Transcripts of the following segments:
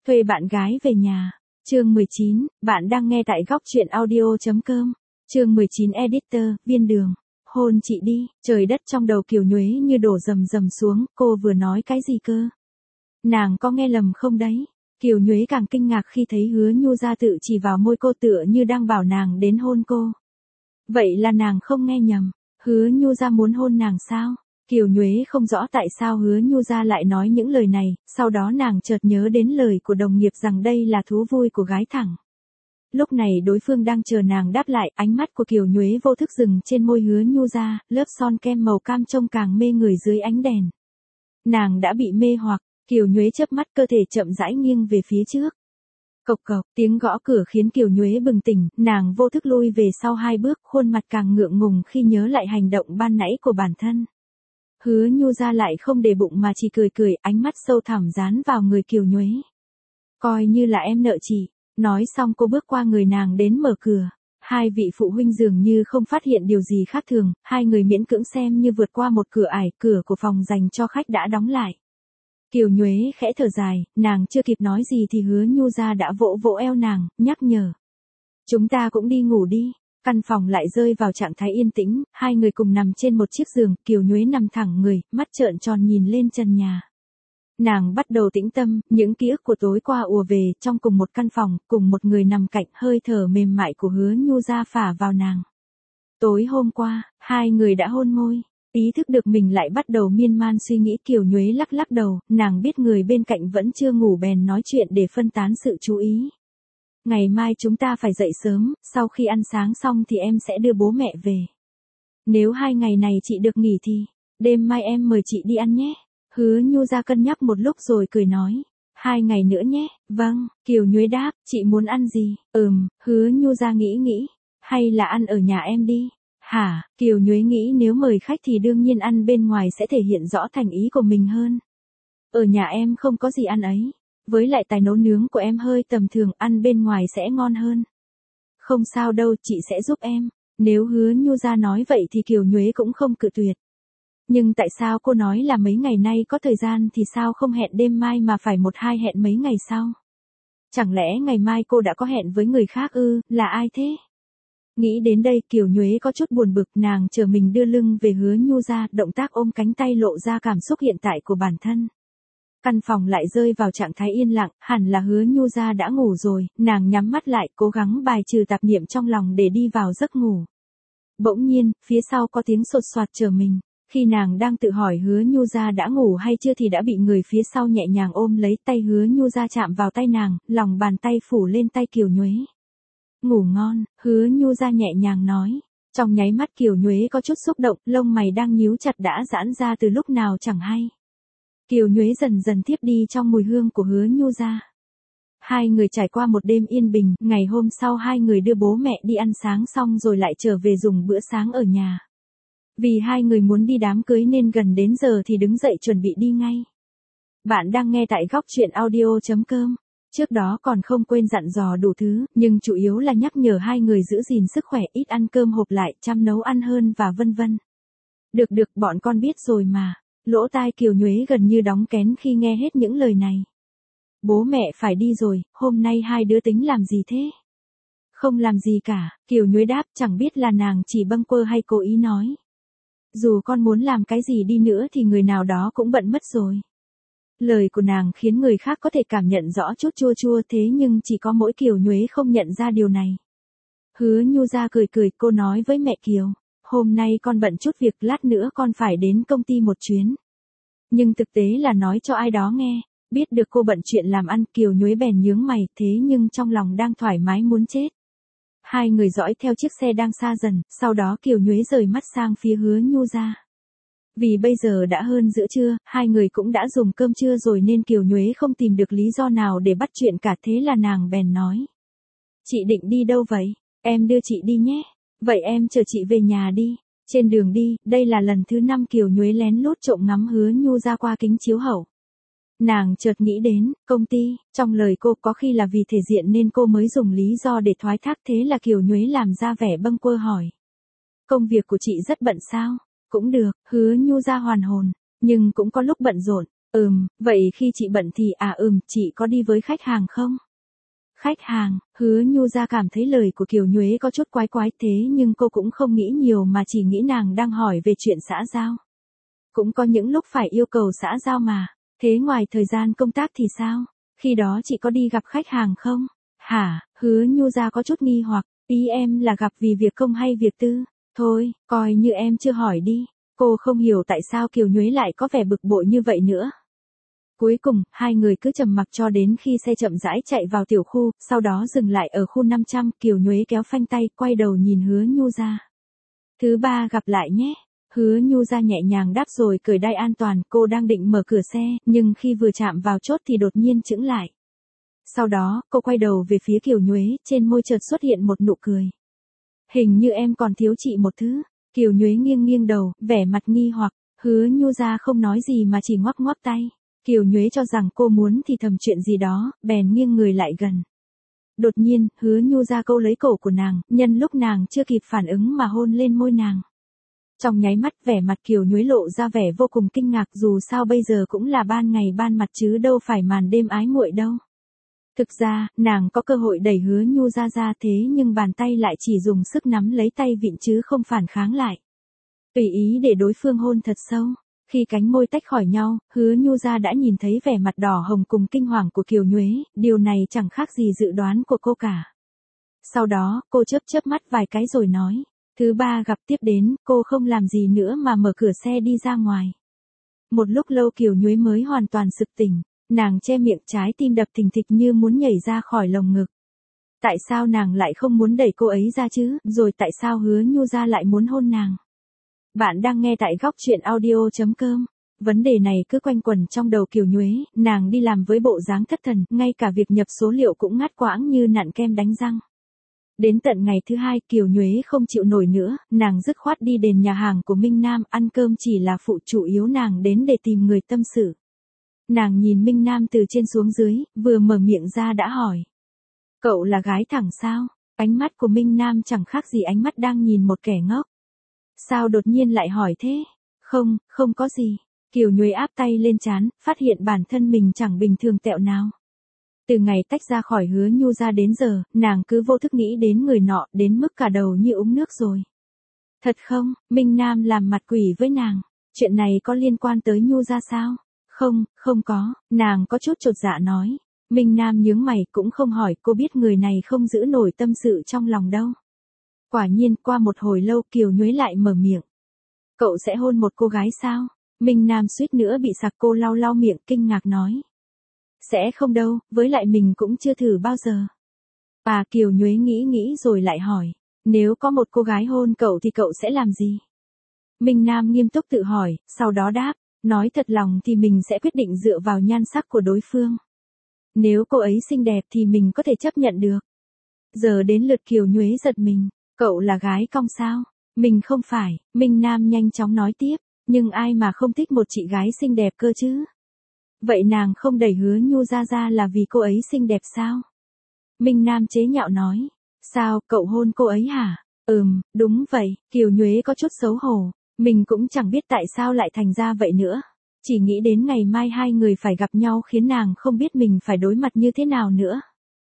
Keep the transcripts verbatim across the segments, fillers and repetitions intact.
Thuê bạn gái về nhà. Chương mười chín, bạn đang nghe tại góc truyện audio.com. Chương mười chín Editor, Viên Đường. Hôn chị đi, trời đất trong đầu Kiều Nhuế như đổ rầm rầm xuống, cô vừa nói cái gì cơ? Nàng có nghe lầm không đấy? Kiều Nhuế càng kinh ngạc khi thấy Hứa Nhu ra tự chỉ vào môi cô tựa như đang bảo nàng đến hôn cô. Vậy là nàng không nghe nhầm, Hứa Nhu ra muốn hôn nàng sao? Kiều Nhuế không rõ tại sao Hứa Nhu ra lại nói những lời này, sau đó nàng chợt nhớ đến lời của đồng nghiệp rằng đây là thú vui của gái thẳng. Lúc này đối phương đang chờ nàng đáp lại, ánh mắt của Kiều Nhuế vô thức dừng trên môi Hứa Nhu ra, lớp son kem màu cam trông càng mê người dưới ánh đèn. Nàng đã bị mê hoặc, Kiều Nhuế chớp mắt, cơ thể chậm rãi nghiêng về phía trước. Cộc cộc, tiếng gõ cửa khiến Kiều Nhuế bừng tỉnh, nàng vô thức lui về sau hai bước, khuôn mặt càng ngượng ngùng khi nhớ lại hành động ban nãy của bản thân. Hứa Nhu ra lại không để bụng mà chỉ cười cười, ánh mắt sâu thẳm dán vào người Kiều Nhuế. Coi như là em nợ chị. Nói xong cô bước qua người nàng đến mở cửa. Hai vị phụ huynh dường như không phát hiện điều gì khác thường, hai người miễn cưỡng xem như vượt qua một cửa ải, cửa của phòng dành cho khách đã đóng lại. Kiều Nhuế khẽ thở dài, nàng chưa kịp nói gì thì Hứa Nhu ra đã vỗ vỗ eo nàng, nhắc nhở. Chúng ta cũng đi ngủ đi. Căn phòng lại rơi vào trạng thái yên tĩnh, hai người cùng nằm trên một chiếc giường, Kiều Nhuế nằm thẳng người, mắt trợn tròn nhìn lên trần nhà. Nàng bắt đầu tĩnh tâm, những ký ức của tối qua ùa về, trong cùng một căn phòng, cùng một người nằm cạnh, hơi thở mềm mại của Hứa Nhu ra phả vào nàng. Tối hôm qua, hai người đã hôn môi. Ý thức được mình lại bắt đầu miên man suy nghĩ, Kiều Nhuế lắc lắc đầu, nàng biết người bên cạnh vẫn chưa ngủ bèn nói chuyện để phân tán sự chú ý. Ngày mai chúng ta phải dậy sớm, sau khi ăn sáng xong thì em sẽ đưa bố mẹ về. Nếu hai ngày này chị được nghỉ thì, đêm mai em mời chị đi ăn nhé. Hứa Nhu ra cân nhắc một lúc rồi cười nói. Hai ngày nữa nhé, vâng, Kiều Nhuế đáp, chị muốn ăn gì? Ừm, Hứa Nhu ra nghĩ nghĩ, hay là ăn ở nhà em đi? Hả, Kiều Nhuế nghĩ nếu mời khách thì đương nhiên ăn bên ngoài sẽ thể hiện rõ thành ý của mình hơn. Ở nhà em không có gì ăn ấy. Với lại tài nấu nướng của em hơi tầm thường, ăn bên ngoài sẽ ngon hơn. Không sao đâu, chị sẽ giúp em. Nếu Hứa Nhu ra nói vậy thì Kiều Nhuế cũng không cự tuyệt. Nhưng tại sao cô nói là mấy ngày nay có thời gian thì sao không hẹn đêm mai mà phải một hai hẹn mấy ngày sau? Chẳng lẽ ngày mai cô đã có hẹn với người khác ư, là ai thế? Nghĩ đến đây Kiều Nhuế có chút buồn bực, nàng chờ mình đưa lưng về Hứa Nhu ra, động tác ôm cánh tay lộ ra cảm xúc hiện tại của bản thân. Căn phòng lại rơi vào trạng thái yên lặng, hẳn là Hứa Nhu ra đã ngủ rồi, nàng nhắm mắt lại, cố gắng bài trừ tạp niệm trong lòng để đi vào giấc ngủ. Bỗng nhiên, phía sau có tiếng sột soạt chờ mình. Khi nàng đang tự hỏi Hứa Nhu ra đã ngủ hay chưa thì đã bị người phía sau nhẹ nhàng ôm lấy, tay Hứa Nhu ra chạm vào tay nàng, lòng bàn tay phủ lên tay Kiều Nhuế. Ngủ ngon, Hứa Nhu ra nhẹ nhàng nói. Trong nháy mắt Kiều Nhuế có chút xúc động, lông mày đang nhíu chặt đã giãn ra từ lúc nào chẳng hay. Kiều Nhuế dần dần thiếp đi trong mùi hương của Hứa Nhu ra. Hai người trải qua một đêm yên bình, ngày hôm sau hai người đưa bố mẹ đi ăn sáng xong rồi lại trở về dùng bữa sáng ở nhà. Vì hai người muốn đi đám cưới nên gần đến giờ thì đứng dậy chuẩn bị đi ngay. Bạn đang nghe tại góc truyện audio.com. Trước đó còn không quên dặn dò đủ thứ, nhưng chủ yếu là nhắc nhở hai người giữ gìn sức khỏe, ít ăn cơm hộp lại, chăm nấu ăn hơn và vân vân. Được được, bọn con biết rồi mà. Lỗ tai Kiều Nhuế gần như đóng kén khi nghe hết những lời này. Bố mẹ phải đi rồi, hôm nay hai đứa tính làm gì thế? Không làm gì cả, Kiều Nhuế đáp, chẳng biết là nàng chỉ bâng quơ hay cố ý nói. Dù con muốn làm cái gì đi nữa thì người nào đó cũng bận mất rồi. Lời của nàng khiến người khác có thể cảm nhận rõ chút chua chua, thế nhưng chỉ có mỗi Kiều Nhuế không nhận ra điều này. Hứa Nhu ra cười cười, cô nói với mẹ Kiều. Hôm nay con bận chút việc, lát nữa con phải đến công ty một chuyến. Nhưng thực tế là nói cho ai đó nghe. Biết được cô bận chuyện làm ăn, Kiều Nhuế bèn nhướng mày, thế nhưng trong lòng đang thoải mái muốn chết. Hai người dõi theo chiếc xe đang xa dần, sau đó Kiều Nhuế rời mắt sang phía Hứa Nhu ra. Vì bây giờ đã hơn giữa trưa, hai người cũng đã dùng cơm trưa rồi nên Kiều Nhuế không tìm được lý do nào để bắt chuyện cả, thế là nàng bèn nói. Chị định đi đâu vậy? Em đưa chị đi nhé. Vậy em chờ chị về nhà đi. Trên đường đi, đây là lần thứ năm Kiều Nhuế lén lút trộm ngắm Hứa Nhu ra qua kính chiếu hậu. Nàng chợt nghĩ đến, công ty, trong lời cô có khi là vì thể diện nên cô mới dùng lý do để thoái thác, thế là Kiều Nhuế làm ra vẻ bâng quơ hỏi. Công việc của chị rất bận sao? Cũng được, Hứa Nhu ra hoàn hồn, nhưng cũng có lúc bận rộn. Ừm, vậy khi chị bận thì à ừm, chị có đi với khách hàng không? Khách hàng, Hứa Nhu Gia cảm thấy lời của Kiều Nhuế có chút quái quái thế nhưng cô cũng không nghĩ nhiều mà chỉ nghĩ nàng đang hỏi về chuyện xã giao. Cũng có những lúc phải yêu cầu xã giao mà. Thế ngoài thời gian công tác thì sao? Khi đó chị có đi gặp khách hàng không? Hả, Hứa Nhu Gia có chút nghi hoặc, ý em là gặp vì việc công hay việc tư? Thôi, coi như em chưa hỏi đi. Cô không hiểu tại sao Kiều Nhuế lại có vẻ bực bội như vậy nữa. Cuối cùng, hai người cứ trầm mặc cho đến khi xe chậm rãi chạy vào tiểu khu, sau đó dừng lại ở khu năm trăm, Kiều Nhuế kéo phanh tay, quay đầu nhìn Hứa Nhu Gia. Thứ ba gặp lại nhé. Hứa Nhu Gia nhẹ nhàng đáp rồi cởi đai an toàn, cô đang định mở cửa xe, nhưng khi vừa chạm vào chốt thì đột nhiên chững lại. Sau đó, cô quay đầu về phía Kiều Nhuế, trên môi chợt xuất hiện một nụ cười. Hình như em còn thiếu chị một thứ. Kiều Nhuế nghiêng nghiêng đầu, vẻ mặt nghi hoặc, Hứa Nhu Gia không nói gì mà chỉ ngoắc ngoắc tay. Kiều Nhuế cho rằng cô muốn thì thầm chuyện gì đó, bèn nghiêng người lại gần. Đột nhiên, Hứa Nhu Gia câu lấy cổ của nàng, nhân lúc nàng chưa kịp phản ứng mà hôn lên môi nàng. Trong nháy mắt vẻ mặt Kiều Nhuế lộ ra vẻ vô cùng kinh ngạc, dù sao bây giờ cũng là ban ngày ban mặt chứ đâu phải màn đêm ái muội đâu. Thực ra, nàng có cơ hội đẩy Hứa Nhu Gia ra thế nhưng bàn tay lại chỉ dùng sức nắm lấy tay vịn chứ không phản kháng lại. Tùy ý để đối phương hôn thật sâu. Khi cánh môi tách khỏi nhau, Hứa Nhu Gia đã nhìn thấy vẻ mặt đỏ hồng cùng kinh hoàng của Kiều Nhuế, điều này chẳng khác gì dự đoán của cô cả. Sau đó, cô chớp chớp mắt vài cái rồi nói. Thứ ba gặp tiếp đến, cô không làm gì nữa mà mở cửa xe đi ra ngoài. Một lúc lâu Kiều Nhuế mới hoàn toàn sực tỉnh, nàng che miệng, trái tim đập thình thịch như muốn nhảy ra khỏi lồng ngực. Tại sao nàng lại không muốn đẩy cô ấy ra chứ, rồi tại sao Hứa Nhu Gia lại muốn hôn nàng? Bạn đang nghe tại góc truyện audio.com. Vấn đề này cứ quanh quẩn trong đầu Kiều Nhuế, nàng đi làm với bộ dáng thất thần, ngay cả việc nhập số liệu cũng ngắt quãng như nặn kem đánh răng. Đến tận ngày thứ hai Kiều Nhuế không chịu nổi nữa, nàng dứt khoát đi đến nhà hàng của Minh Nam ăn cơm, chỉ là phụ chủ yếu nàng đến để tìm người tâm sự. Nàng nhìn Minh Nam từ trên xuống dưới, vừa mở miệng ra đã hỏi. Cậu là gái thẳng sao? Ánh mắt của Minh Nam chẳng khác gì ánh mắt đang nhìn một kẻ ngốc. Sao đột nhiên lại hỏi thế? Không, không có gì. Kiều Nhuế áp tay lên trán, phát hiện bản thân mình chẳng bình thường tẹo nào. Từ ngày tách ra khỏi Hứa Nhu Gia đến giờ, nàng cứ vô thức nghĩ đến người nọ, đến mức cả đầu như úng nước rồi. Thật không? Minh Nam làm mặt quỷ với nàng. Chuyện này có liên quan tới Nhu Gia sao? Không, không có, nàng có chút chột dạ nói. Minh Nam nhướng mày cũng không hỏi, cô biết người này không giữ nổi tâm sự trong lòng đâu. Quả nhiên, qua một hồi lâu Kiều Nhuế lại mở miệng. Cậu sẽ hôn một cô gái sao? Minh Nam suýt nữa bị sặc, cô lau lau miệng kinh ngạc nói. Sẽ không đâu, với lại mình cũng chưa thử bao giờ. À, Kiều Nhuế nghĩ nghĩ rồi lại hỏi. Nếu có một cô gái hôn cậu thì cậu sẽ làm gì? Minh Nam nghiêm túc tự hỏi, sau đó đáp. Nói thật lòng thì mình sẽ quyết định dựa vào nhan sắc của đối phương. Nếu cô ấy xinh đẹp thì mình có thể chấp nhận được. Giờ đến lượt Kiều Nhuế giật mình. Cậu là gái cong sao? Mình không phải. Minh Nam nhanh chóng nói tiếp. Nhưng ai mà không thích một chị gái xinh đẹp cơ chứ? Vậy nàng không đẩy Hứa Nhu Gia ra là vì cô ấy xinh đẹp sao? Minh Nam chế nhạo nói. Sao, cậu hôn cô ấy hả? Ừm, đúng vậy. Kiều Nhuế có chút xấu hổ. Mình cũng chẳng biết tại sao lại thành ra vậy nữa. Chỉ nghĩ đến ngày mai hai người phải gặp nhau khiến nàng không biết mình phải đối mặt như thế nào nữa.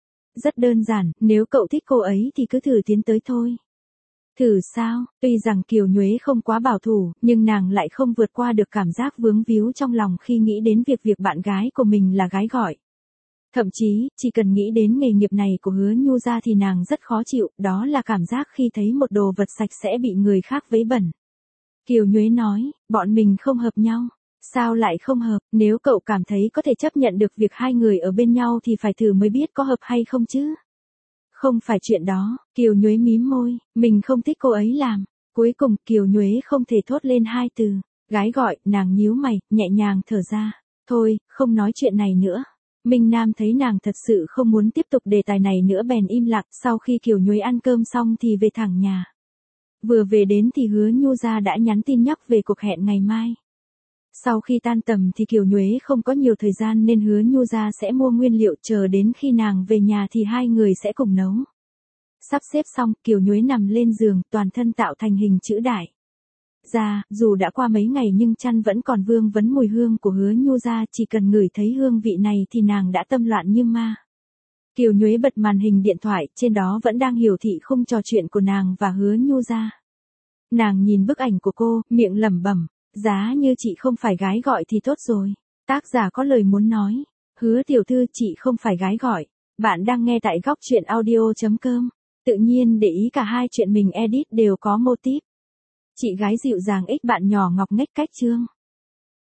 Rất đơn giản, nếu cậu thích cô ấy thì cứ thử tiến tới thôi. Thử sao? Tuy rằng Kiều Nhuế không quá bảo thủ, nhưng nàng lại không vượt qua được cảm giác vướng víu trong lòng khi nghĩ đến việc việc bạn gái của mình là gái gọi. Thậm chí, chỉ cần nghĩ đến nghề nghiệp này của Hứa Nhu Gia thì nàng rất khó chịu, đó là cảm giác khi thấy một đồ vật sạch sẽ bị người khác vấy bẩn. Kiều Nhuế nói, bọn mình không hợp nhau. Sao lại không hợp, nếu cậu cảm thấy có thể chấp nhận được việc hai người ở bên nhau thì phải thử mới biết có hợp hay không chứ. Không phải chuyện đó, Kiều Nhuế mím môi, mình không thích cô ấy làm. Cuối cùng Kiều Nhuế không thể thốt lên hai từ. Gái gọi, nàng nhíu mày, nhẹ nhàng thở ra. Thôi, không nói chuyện này nữa. Minh Nam thấy nàng thật sự không muốn tiếp tục đề tài này nữa bèn im lặng. Sau khi Kiều Nhuế ăn cơm xong thì về thẳng nhà. Vừa về đến thì Hứa Nhu Gia đã nhắn tin nhắc về cuộc hẹn ngày mai. Sau khi tan tầm thì Kiều Nhuế không có nhiều thời gian nên Hứa Nhu Gia sẽ mua nguyên liệu, chờ đến khi nàng về nhà thì hai người sẽ cùng nấu. Sắp xếp xong, Kiều Nhuế nằm lên giường, toàn thân tạo thành hình chữ đại. ra, dù đã qua mấy ngày nhưng chăn vẫn còn vương vấn mùi hương của Hứa Nhu ra, chỉ cần ngửi thấy hương vị này thì nàng đã tâm loạn như ma. Kiều Nhuế bật màn hình điện thoại, trên đó vẫn đang hiển thị khung trò chuyện của nàng và Hứa Nhu ra. Nàng nhìn bức ảnh của cô, miệng lẩm bẩm, giá như chị không phải gái gọi thì tốt rồi. Tác giả có lời muốn nói, Hứa tiểu thư chị không phải gái gọi. Bạn đang nghe tại góc truyện audio chấm com. Tự nhiên để ý cả hai chuyện mình edit đều có mô típ. Chị gái dịu dàng ích bạn nhỏ ngọc nghếch cách chương.